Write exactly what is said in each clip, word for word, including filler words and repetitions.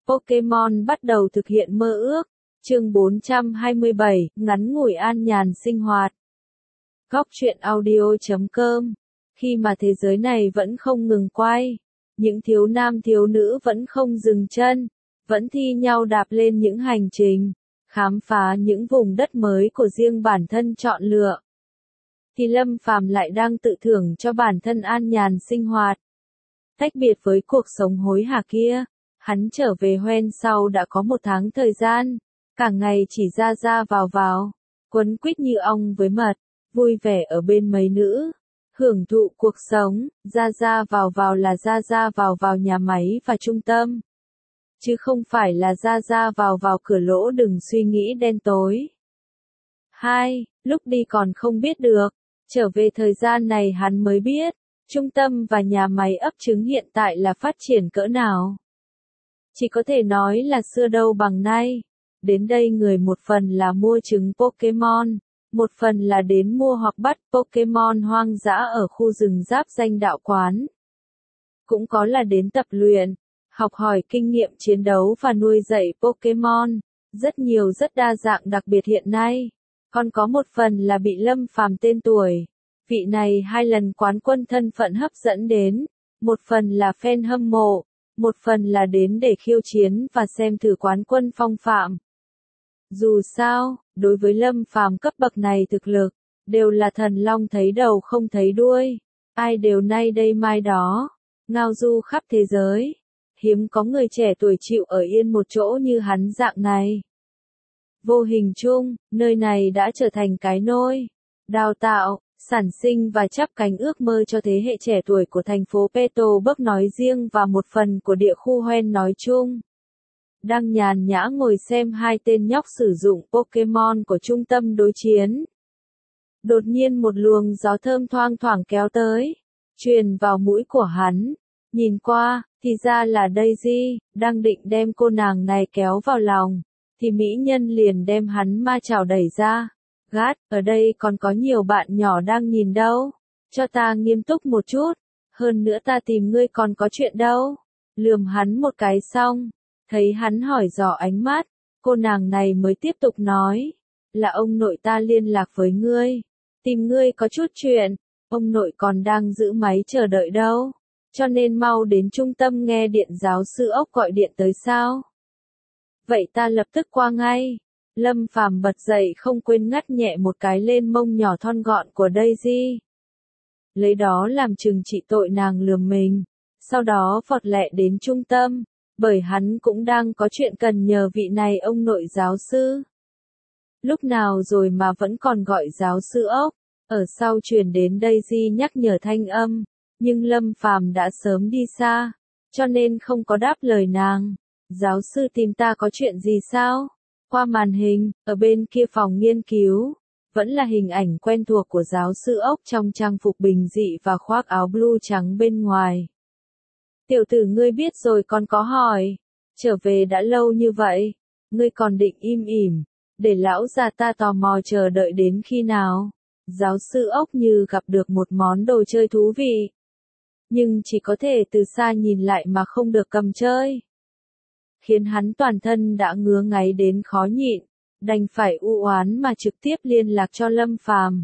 Pokemon bắt đầu thực hiện mơ ước. Chương bốn trăm hai mươi bảy, ngắn ngủi an nhàn sinh hoạt. Góc truyện audio chấm com. Khi mà thế giới này vẫn không ngừng quay, những thiếu nam thiếu nữ vẫn không dừng chân, vẫn thi nhau đạp lên những hành trình, khám phá những vùng đất mới của riêng bản thân chọn lựa, thì Lâm Phàm lại đang tự thưởng cho bản thân an nhàn sinh hoạt. Tách biệt với cuộc sống hối hả kia, hắn trở về Hoenn sau đã có một tháng thời gian, cả ngày chỉ ra ra vào vào, quấn quýt như ong với mật, vui vẻ ở bên mấy nữ, hưởng thụ cuộc sống, ra ra vào vào là ra ra vào vào nhà máy và trung tâm, chứ không phải là ra ra vào vào cửa lỗ đừng suy nghĩ đen tối. Hai, lúc đi còn không biết được, trở về thời gian này hắn mới biết, trung tâm và nhà máy ấp trứng hiện tại là phát triển cỡ nào. Chỉ có thể nói là xưa đâu bằng nay. Đến đây người một phần là mua trứng Pokemon, một phần là đến mua hoặc bắt Pokemon hoang dã ở khu rừng giáp danh đạo quán. Cũng có là đến tập luyện, học hỏi kinh nghiệm chiến đấu và nuôi dạy Pokemon, rất nhiều rất đa dạng đặc biệt hiện nay. Còn có một phần là bị Lâm Phàm tên tuổi, vị này hai lần quán quân thân phận hấp dẫn đến, một phần là fan hâm mộ, một phần là đến để khiêu chiến và xem thử quán quân phong phạm. Dù sao, đối với Lâm Phàm cấp bậc này thực lực, đều là thần long thấy đầu không thấy đuôi, ai đều nay đây mai đó, ngao du khắp thế giới, hiếm có người trẻ tuổi chịu ở yên một chỗ như hắn dạng này. Vô hình chung, nơi này đã trở thành cái nôi, đào tạo, sản sinh và chắp cánh ước mơ cho thế hệ trẻ tuổi của thành phố Petersburg nói riêng và một phần của địa khu Hoenn nói chung. Đang nhàn nhã ngồi xem hai tên nhóc sử dụng Pokemon của trung tâm đối chiến. Đột nhiên một luồng gió thơm thoang thoảng kéo tới, truyền vào mũi của hắn. Nhìn qua, thì ra là Daisy, đang định đem cô nàng này kéo vào lòng, thì mỹ nhân liền đem hắn ma chảo đẩy ra. Gát, ở đây còn có nhiều bạn nhỏ đang nhìn đâu. Cho ta nghiêm túc một chút, hơn nữa ta tìm ngươi còn có chuyện đâu. Lườm hắn một cái xong, thấy hắn hỏi dò ánh mắt, cô nàng này mới tiếp tục nói, là ông nội ta liên lạc với ngươi, tìm ngươi có chút chuyện, ông nội còn đang giữ máy chờ đợi đâu, cho nên mau đến trung tâm nghe điện giáo sư ốc gọi điện tới sao. Vậy ta lập tức qua ngay. Lâm Phàm bật dậy không quên ngắt nhẹ một cái lên mông nhỏ thon gọn của Daisy. Lấy đó làm chừng trị tội nàng lườm mình, sau đó vọt lẹ đến trung tâm, bởi hắn cũng đang có chuyện cần nhờ vị này ông nội giáo sư. Lúc nào rồi mà vẫn còn gọi giáo sư ốc, ở sau truyền đến Daisy nhắc nhở thanh âm, nhưng Lâm Phàm đã sớm đi xa, cho nên không có đáp lời nàng. Giáo sư tìm ta có chuyện gì sao? Qua màn hình, ở bên kia phòng nghiên cứu, vẫn là hình ảnh quen thuộc của giáo sư ốc trong trang phục bình dị và khoác áo blue trắng bên ngoài. Tiểu tử ngươi biết rồi còn có hỏi, trở về đã lâu như vậy, ngươi còn định im ỉm, để lão già ta tò mò chờ đợi đến khi nào? Giáo sư ốc như gặp được một món đồ chơi thú vị, nhưng chỉ có thể từ xa nhìn lại mà không được cầm chơi. Khiến hắn toàn thân đã ngứa ngáy đến khó nhịn, đành phải u oán mà trực tiếp liên lạc cho Lâm Phàm.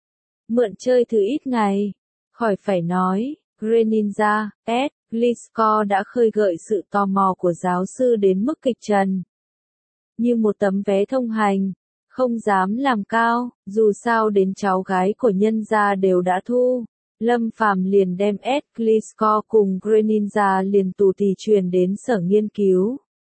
Mượn chơi thử ít ngày, khỏi phải nói, Greninja, S, Gliscor đã khơi gợi sự tò mò của giáo sư đến mức kịch trần. Như một tấm vé thông hành, không dám làm cao, dù sao đến cháu gái của nhân gia đều đã thu. Lâm Phàm liền đem S, Gliscor cùng Greninja liền tù tì truyền đến sở nghiên cứu.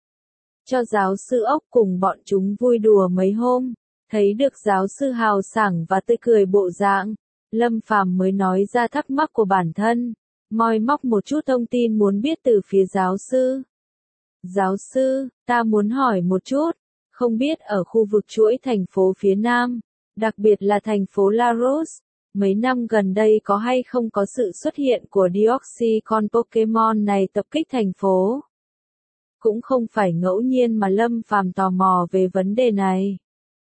Cho giáo sư ốc cùng bọn chúng vui đùa mấy hôm, thấy được giáo sư hào sảng và tươi cười bộ dạng, Lâm Phàm mới nói ra thắc mắc của bản thân, moi móc một chút thông tin muốn biết từ phía giáo sư. Giáo sư, ta muốn hỏi một chút, không biết ở khu vực chuỗi thành phố phía Nam, đặc biệt là thành phố La Rose, mấy năm gần đây có hay không có sự xuất hiện của Deoxychon Pokemon này tập kích thành phố? Cũng không phải ngẫu nhiên mà Lâm Phàm tò mò về vấn đề này.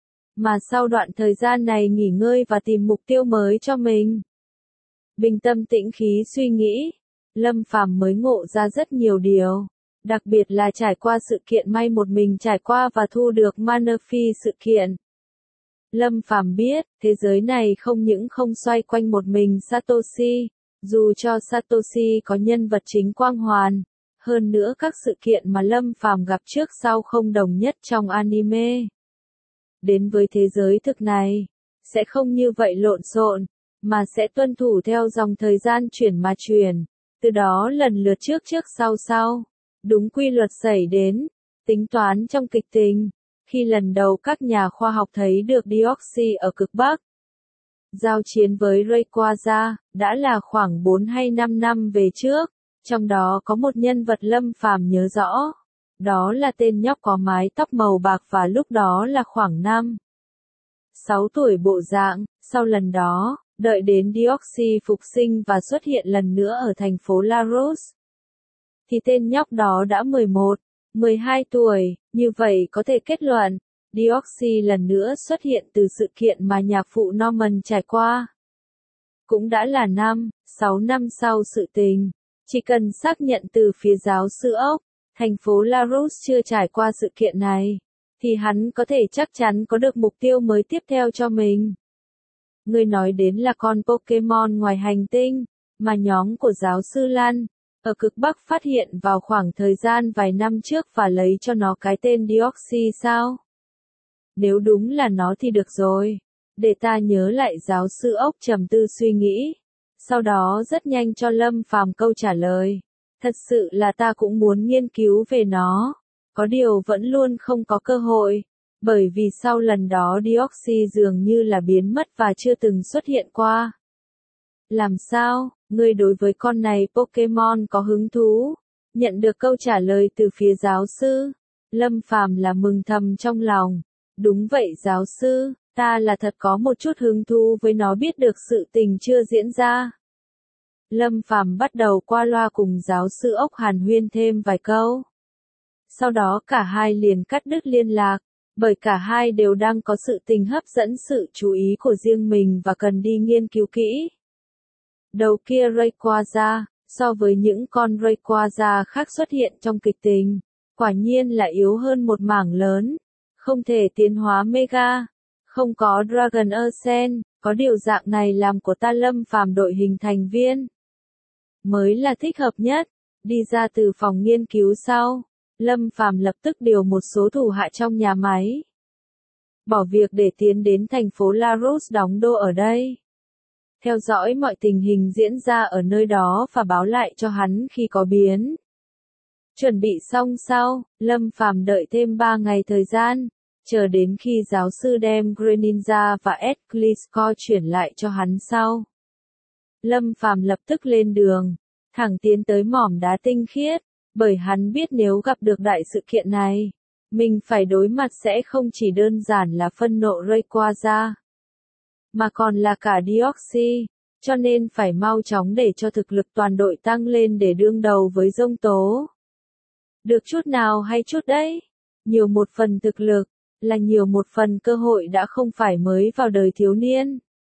Mà sau đoạn thời gian này nghỉ ngơi và tìm mục tiêu mới cho mình. Bình tâm tĩnh khí suy nghĩ, Lâm Phàm mới ngộ ra rất nhiều điều. Đặc biệt là trải qua sự kiện may một mình trải qua và thu được Manaphy sự kiện. Lâm Phàm biết, thế giới này không những không xoay quanh một mình Satoshi, dù cho Satoshi có nhân vật chính quang hoàn, hơn nữa các sự kiện mà Lâm Phàm gặp trước sau không đồng nhất trong anime. Đến với thế giới thực này, sẽ không như vậy lộn xộn, mà sẽ tuân thủ theo dòng thời gian chuyển mà chuyển, từ đó lần lượt trước trước sau sau, đúng quy luật xảy đến, tính toán trong kịch tính. Khi lần đầu các nhà khoa học thấy được Deoxy ở cực Bắc, giao chiến với Rayquaza, đã là khoảng bốn hay năm năm về trước, trong đó có một nhân vật Lâm Phàm nhớ rõ, đó là tên nhóc có mái tóc màu bạc và lúc đó là khoảng năm, sáu tuổi bộ dạng. Sau lần đó, đợi đến Deoxy phục sinh và xuất hiện lần nữa ở thành phố Laros, thì tên nhóc đó đã mười một, mười hai tuổi, như vậy có thể kết luận, Deoxy lần nữa xuất hiện từ sự kiện mà nhạc phụ Norman trải qua. Cũng đã là năm, sáu năm sau sự tình, chỉ cần xác nhận từ phía giáo sư ốc, thành phố Laros chưa trải qua sự kiện này, thì hắn có thể chắc chắn có được mục tiêu mới tiếp theo cho mình. Người nói đến là con Pokemon ngoài hành tinh, mà nhóm của giáo sư Lan, ở cực Bắc phát hiện vào khoảng thời gian vài năm trước và lấy cho nó cái tên Deoxy sao? Nếu đúng là nó thì được rồi. Để ta nhớ lại, giáo sư ốc trầm tư suy nghĩ. Sau đó rất nhanh cho Lâm Phàm câu trả lời. Thật sự là ta cũng muốn nghiên cứu về nó. Có điều vẫn luôn không có cơ hội. Bởi vì sau lần đó Deoxy dường như là biến mất và chưa từng xuất hiện qua. Làm sao, ngươi đối với con này Pokemon có hứng thú? Nhận được câu trả lời từ phía giáo sư, Lâm Phàm là mừng thầm trong lòng. Đúng vậy giáo sư, ta là thật có một chút hứng thú với nó, biết được sự tình chưa diễn ra. Lâm Phàm bắt đầu qua loa cùng giáo sư ốc hàn huyên thêm vài câu. Sau đó cả hai liền cắt đứt liên lạc, bởi cả hai đều đang có sự tình hấp dẫn sự chú ý của riêng mình và cần đi nghiên cứu kỹ. Đầu kia Rayquaza, so với những con Rayquaza khác xuất hiện trong kịch tình, quả nhiên là yếu hơn một mảng lớn, không thể tiến hóa Mega, không có Dragon Ascent, có điều dạng này làm của ta Lâm Phàm đội hình thành viên mới là thích hợp nhất. Đi ra từ phòng nghiên cứu sau, Lâm Phàm lập tức điều một số thủ hạ trong nhà máy, bỏ việc để tiến đến thành phố Laros đóng đô ở đây, theo dõi mọi tình hình diễn ra ở nơi đó và báo lại cho hắn khi có biến. Chuẩn bị xong sau, Lâm Phàm đợi thêm ba ngày thời gian, chờ đến khi giáo sư đem Greninja và Eclisco chuyển lại cho hắn sau. Lâm Phàm lập tức lên đường, thẳng tiến tới mỏm đá tinh khiết, bởi hắn biết nếu gặp được đại sự kiện này, mình phải đối mặt sẽ không chỉ đơn giản là phân nộ Rayquaza, mà còn là cả Deoxy, cho nên phải mau chóng để cho thực lực toàn đội tăng lên để đương đầu với Dông Tố. Được chút nào hay chút đấy, nhiều một phần thực lực, là nhiều một phần cơ hội đã không phải mới vào đời thiếu niên.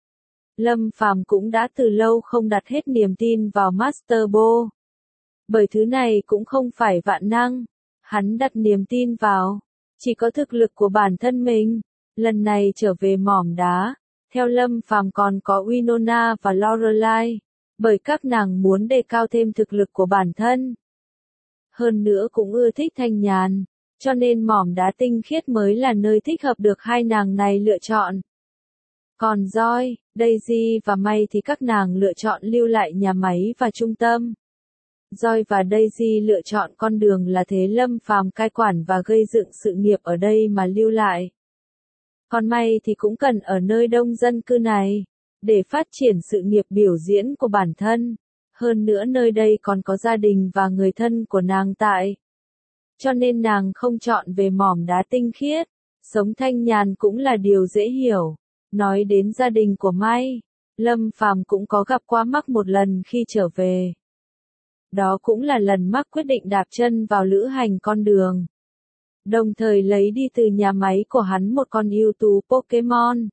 Lâm Phàm cũng đã từ lâu không đặt hết niềm tin vào Master Ball. Bởi thứ này cũng không phải vạn năng, hắn đặt niềm tin vào, chỉ có thực lực của bản thân mình. Lần này trở về mỏm đá, theo Lâm Phàm còn có Winona và Lorelai, bởi các nàng muốn đề cao thêm thực lực của bản thân. Hơn nữa cũng ưa thích thanh nhàn, cho nên mỏm đá tinh khiết mới là nơi thích hợp được hai nàng này lựa chọn. Còn Joy, Daisy và May thì các nàng lựa chọn lưu lại nhà máy và trung tâm. Joy và Daisy lựa chọn con đường là thế Lâm Phàm cai quản và gây dựng sự nghiệp ở đây mà lưu lại. Còn May thì cũng cần ở nơi đông dân cư này, để phát triển sự nghiệp biểu diễn của bản thân. Hơn nữa nơi đây còn có gia đình và người thân của nàng tại. Cho nên nàng không chọn về mỏm đá tinh khiết, sống thanh nhàn cũng là điều dễ hiểu. Nói đến gia đình của May, Lâm Phàm cũng có gặp qua Mark một lần khi trở về. Đó cũng là lần Mark quyết định đạp chân vào lữ hành con đường. Đồng thời lấy đi từ nhà máy của hắn một con ưu tú Pokemon.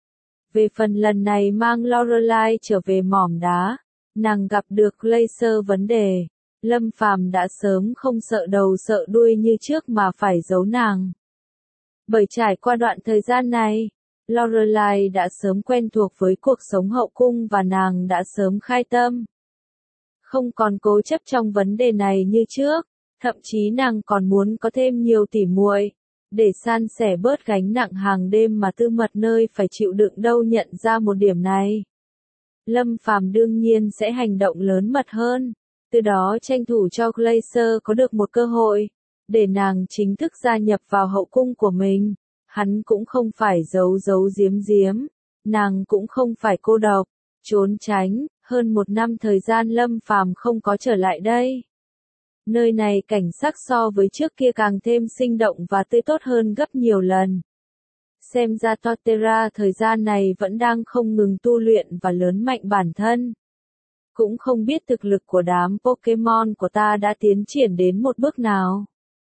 Về phần lần này mang Lorelai trở về mỏm đá, nàng gặp được Glacier vấn đề. Lâm Phàm đã sớm không sợ đầu sợ đuôi như trước mà phải giấu nàng. Bởi trải qua đoạn thời gian này, Lorelai đã sớm quen thuộc với cuộc sống hậu cung và nàng đã sớm khai tâm. Không còn cố chấp trong vấn đề này như trước, thậm chí nàng còn muốn có thêm nhiều tỉ muội, để san sẻ bớt gánh nặng hàng đêm mà Tư Mật nơi phải chịu đựng đâu nhận ra một điểm này. Lâm Phàm đương nhiên sẽ hành động lớn mật hơn, từ đó tranh thủ cho Glacier có được một cơ hội, để nàng chính thức gia nhập vào hậu cung của mình. Hắn cũng không phải giấu giấu giếm giếm, nàng cũng không phải cô độc, trốn tránh, hơn một năm thời gian Lâm Phàm không có trở lại đây. Nơi này cảnh sắc so với trước kia càng thêm sinh động và tươi tốt hơn gấp nhiều lần. Xem ra Torterra thời gian này vẫn đang không ngừng tu luyện và lớn mạnh bản thân. Cũng không biết thực lực của đám Pokemon của ta đã tiến triển đến một bước nào.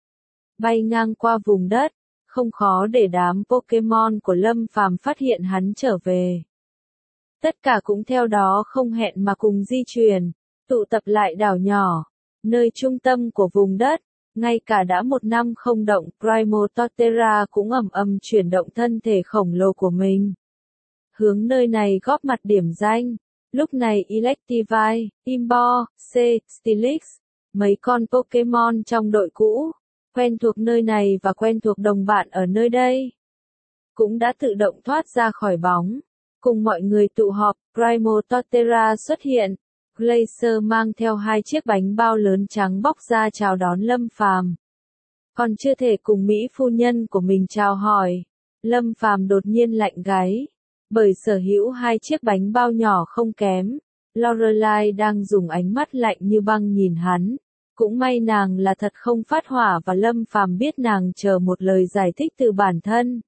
Bay ngang qua vùng đất, không khó để đám Pokemon của Lâm Phàm phát hiện hắn trở về. Tất cả cũng theo đó không hẹn mà cùng di chuyển, tụ tập lại đảo nhỏ, nơi trung tâm của vùng đất. Ngay cả đã một năm không động, Primal Torterra cũng ầm ầm chuyển động thân thể khổng lồ của mình. Hướng nơi này góp mặt điểm danh. Lúc này Electivire, Imbo, C, Steelix, mấy con Pokemon trong đội cũ, quen thuộc nơi này và quen thuộc đồng bạn ở nơi đây, cũng đã tự động thoát ra khỏi bóng. Cùng mọi người tụ họp, Primal Torterra xuất hiện. Glacier mang theo hai chiếc bánh bao lớn trắng bóc ra chào đón Lâm Phàm. Còn chưa thể cùng Mỹ phu nhân của mình chào hỏi, Lâm Phàm đột nhiên lạnh gáy. Bởi sở hữu hai chiếc bánh bao nhỏ không kém, Lorelai đang dùng ánh mắt lạnh như băng nhìn hắn. Cũng may nàng là thật không phát hỏa và Lâm Phàm biết nàng chờ một lời giải thích từ bản thân.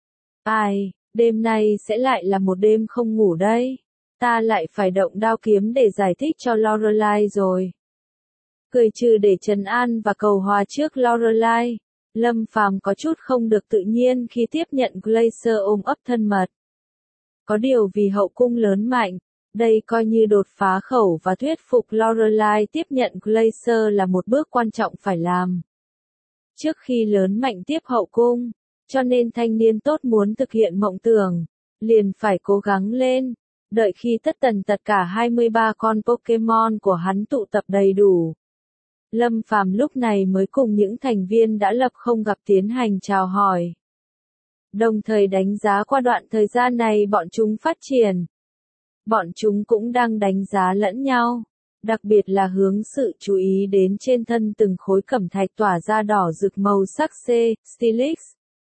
Ai, đêm nay sẽ lại là một đêm không ngủ đây. Ta lại phải động đao kiếm để giải thích cho Lorelai rồi. Cười trừ để trấn an và cầu hòa trước Lorelai, Lâm Phàm có chút không được tự nhiên khi tiếp nhận Glacier ôm ấp thân mật. Có điều vì hậu cung lớn mạnh, đây coi như đột phá khẩu và thuyết phục Lorelai tiếp nhận Glacier là một bước quan trọng phải làm. Trước khi lớn mạnh tiếp hậu cung, cho nên thanh niên tốt muốn thực hiện mộng tưởng, liền phải cố gắng lên. Đợi khi tất tần tật cả hai mươi ba con Pokemon của hắn tụ tập đầy đủ, Lâm Phàm lúc này mới cùng những thành viên đã lập không gặp tiến hành chào hỏi. Đồng thời đánh giá qua đoạn thời gian này bọn chúng phát triển. Bọn chúng cũng đang đánh giá lẫn nhau, đặc biệt là hướng sự chú ý đến trên thân từng khối cẩm thạch tỏa ra đỏ rực màu sắc C, Steelix.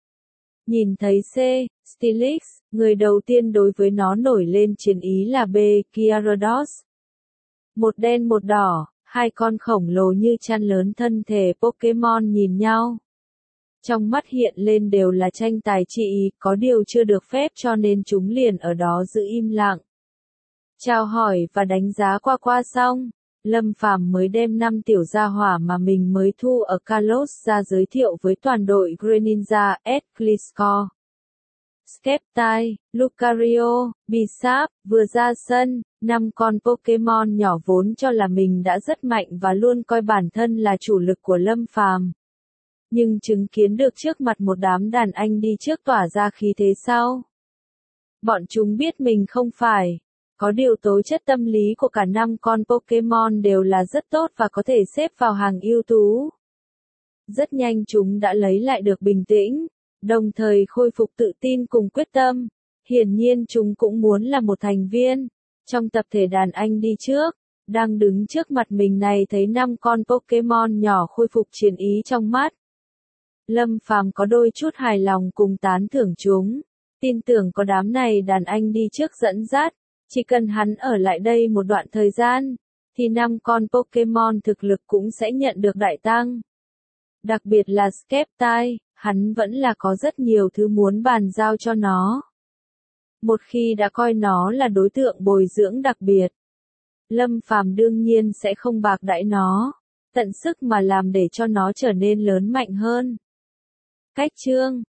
Nhìn thấy C, Steelix, người đầu tiên đối với nó nổi lên chiến ý là B, Gyarados. Một đen một đỏ, hai con khổng lồ như chăn lớn thân thể Pokemon nhìn nhau. Trong mắt hiện lên đều là tranh tài trị ý, có điều chưa được phép cho nên chúng liền ở đó giữ im lặng. Chào hỏi và đánh giá qua qua xong, Lâm Phàm mới đem năm tiểu gia hỏa mà mình mới thu ở Kalos ra giới thiệu với toàn đội Greninja, Gliscor, Sceptile, Lucario, Bisap, vừa ra sân, năm con Pokemon nhỏ vốn cho là mình đã rất mạnh và luôn coi bản thân là chủ lực của Lâm Phàm. Nhưng chứng kiến được trước mặt một đám đàn anh đi trước tỏa ra khí thế sau. Bọn chúng biết mình không phải. Có điều tố chất tâm lý của cả năm con Pokemon đều là rất tốt và có thể xếp vào hàng ưu tú. Rất nhanh chúng đã lấy lại được bình tĩnh, đồng thời khôi phục tự tin cùng quyết tâm. Hiển nhiên chúng cũng muốn là một thành viên trong tập thể đàn anh đi trước. Đang đứng trước mặt mình này thấy năm con Pokemon nhỏ khôi phục chiến ý trong mắt. Lâm Phàm có đôi chút hài lòng cùng tán thưởng chúng. Tin tưởng có đám này đàn anh đi trước dẫn dắt. Chỉ cần hắn ở lại đây một đoạn thời gian, thì năm con Pokemon thực lực cũng sẽ nhận được đại tăng. Đặc biệt là Sceptile, hắn vẫn là có rất nhiều thứ muốn bàn giao cho nó. Một khi đã coi nó là đối tượng bồi dưỡng đặc biệt, Lâm Phàm đương nhiên sẽ không bạc đãi nó, tận sức mà làm để cho nó trở nên lớn mạnh hơn. Cách chương